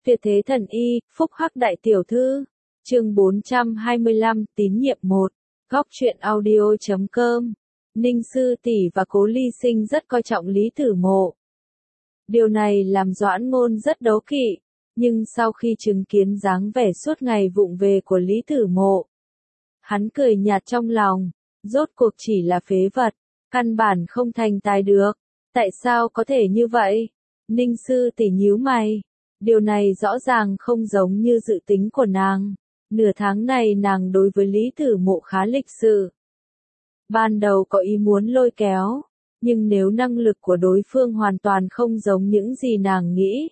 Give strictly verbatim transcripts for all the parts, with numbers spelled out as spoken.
Tuyệt thế thần y, phúc hắc đại tiểu thư. Chương bốn trăm hai mươi lăm, tín nhiệm một. Góc truyện audio chấm com. Ninh Sư Tỷ và Cố Ly Sinh rất coi trọng Lý Tử Mộ. Điều này làm Doãn Ngôn rất đố kỵ, nhưng sau khi chứng kiến dáng vẻ suốt ngày vụng về của Lý Tử Mộ, hắn cười nhạt trong lòng, rốt cuộc chỉ là phế vật, căn bản không thành tài được. Tại sao có thể như vậy? Ninh Sư Tỷ nhíu mày. Điều này rõ ràng không giống như dự tính của nàng. Nửa tháng này nàng đối với Lý Tử Mộ khá lịch sự. Ban đầu có ý muốn lôi kéo, nhưng nếu năng lực của đối phương hoàn toàn không giống những gì nàng nghĩ,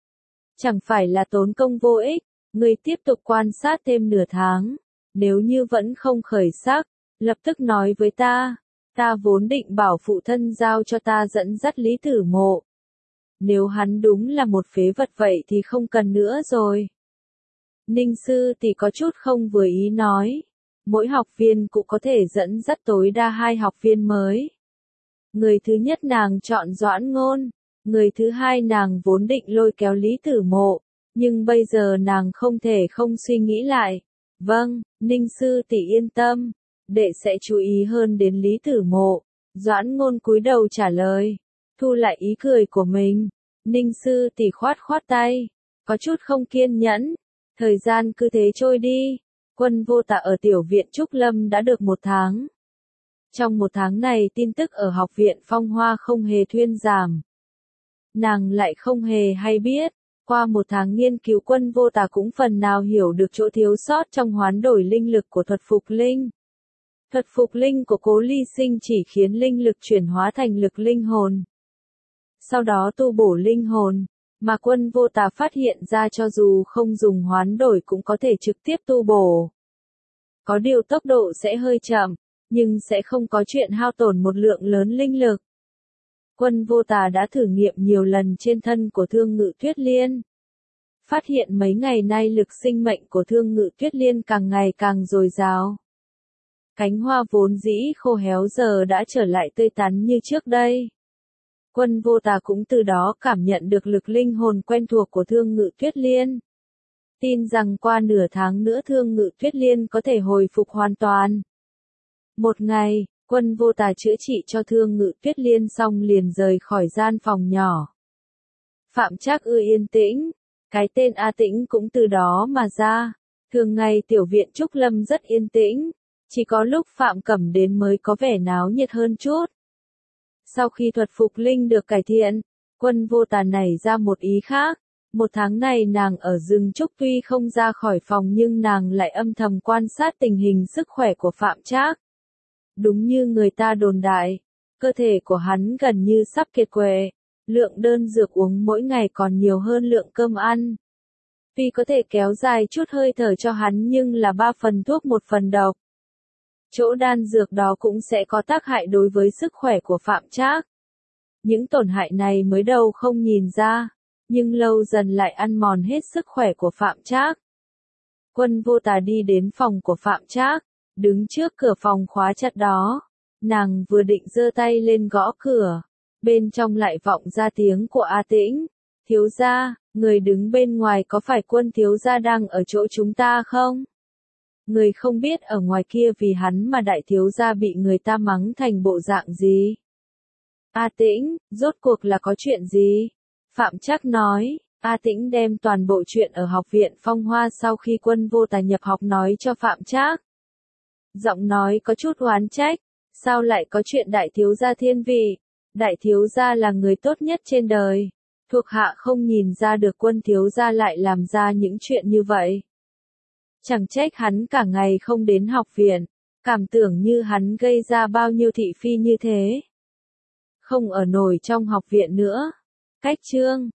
chẳng phải là tốn công vô ích. Ngươi tiếp tục quan sát thêm nửa tháng, nếu như vẫn không khởi sắc, lập tức nói với ta. Ta vốn định bảo phụ thân giao cho ta dẫn dắt Lý Tử Mộ. Nếu hắn đúng là một phế vật vậy thì không cần nữa rồi. Ninh Sư Tỷ có chút không vừa ý nói. Mỗi học viên cũng có thể dẫn dắt tối đa hai học viên mới. Người thứ nhất nàng chọn Doãn Ngôn. Người thứ hai nàng vốn định lôi kéo Lý Tử Mộ. Nhưng bây giờ nàng không thể không suy nghĩ lại. Vâng, Ninh Sư Tỷ yên tâm. Đệ sẽ chú ý hơn đến Lý Tử Mộ. Doãn Ngôn cúi đầu trả lời. Thu lại ý cười của mình. Ninh Sư Tỷ khoát khoát tay. Có chút không kiên nhẫn. Thời gian cứ thế trôi đi. Quân Vô Tà ở tiểu viện Trúc Lâm đã được một tháng. Trong một tháng này tin tức ở học viện Phong Hoa không hề thuyên giảm. Nàng lại không hề hay biết. Qua một tháng nghiên cứu Quân Vô Tà cũng phần nào hiểu được chỗ thiếu sót trong hoán đổi linh lực của thuật phục linh. Thuật phục linh của Cố Ly Sinh chỉ khiến linh lực chuyển hóa thành lực linh hồn. Sau đó tu bổ linh hồn, mà Quân Vô Tà phát hiện ra cho dù không dùng hoán đổi cũng có thể trực tiếp tu bổ. Có điều tốc độ sẽ hơi chậm, nhưng sẽ không có chuyện hao tổn một lượng lớn linh lực. Quân Vô Tà đã thử nghiệm nhiều lần trên thân của Thương Ngự Tuyết Liên. Phát hiện mấy ngày nay lực sinh mệnh của Thương Ngự Tuyết Liên càng ngày càng dồi dào. Cánh hoa vốn dĩ khô héo giờ đã trở lại tươi tắn như trước đây. Quân Vô Tà cũng từ đó cảm nhận được lực linh hồn quen thuộc của Thương Ngự Tuyết Liên. Tin rằng qua nửa tháng nữa Thương Ngự Tuyết Liên có thể hồi phục hoàn toàn. Một ngày, Quân Vô Tà chữa trị cho Thương Ngự Tuyết Liên xong liền rời khỏi gian phòng nhỏ. Phạm Trác Ư yên tĩnh, cái tên A Tĩnh cũng từ đó mà ra. Thường ngày tiểu viện Trúc Lâm rất yên tĩnh, chỉ có lúc Phạm Cẩm đến mới có vẻ náo nhiệt hơn chút. Sau khi thuật phục linh được cải thiện, Quân Vô Tà nảy ra một ý khác. Một tháng này nàng ở rừng trúc tuy không ra khỏi phòng nhưng nàng lại âm thầm quan sát tình hình sức khỏe của Phạm Trác. Đúng như người ta đồn đại, cơ thể của hắn gần như sắp kiệt quệ, lượng đơn dược uống mỗi ngày còn nhiều hơn lượng cơm ăn. Tuy có thể kéo dài chút hơi thở cho hắn nhưng là ba phần thuốc một phần độc. Chỗ đan dược đó cũng sẽ có tác hại đối với sức khỏe của Phạm Trác. Những tổn hại này mới đầu không nhìn ra, nhưng lâu dần lại ăn mòn hết sức khỏe của Phạm Trác. Quân Vô Tà đi đến phòng của Phạm Trác, đứng trước cửa phòng khóa chặt đó. Nàng vừa định giơ tay lên gõ cửa, bên trong lại vọng ra tiếng của A Tĩnh. Thiếu gia, người đứng bên ngoài có phải Quân thiếu gia đang ở chỗ chúng ta không? Người không biết ở ngoài kia vì hắn mà đại thiếu gia bị người ta mắng thành bộ dạng gì. A Tĩnh, rốt cuộc là có chuyện gì? Phạm Trác nói. A Tĩnh đem toàn bộ chuyện ở học viện Phong Hoa sau khi Quân Vô Tà nhập học nói cho Phạm Trác. Giọng nói có chút oán trách. Sao lại có chuyện đại thiếu gia thiên vị? Đại thiếu gia là người tốt nhất trên đời. Thuộc hạ không nhìn ra được Quân thiếu gia lại làm ra những chuyện như vậy. Chẳng trách hắn cả ngày không đến học viện, cảm tưởng như hắn gây ra bao nhiêu thị phi như thế. Không ở nổi trong học viện nữa. Cách chương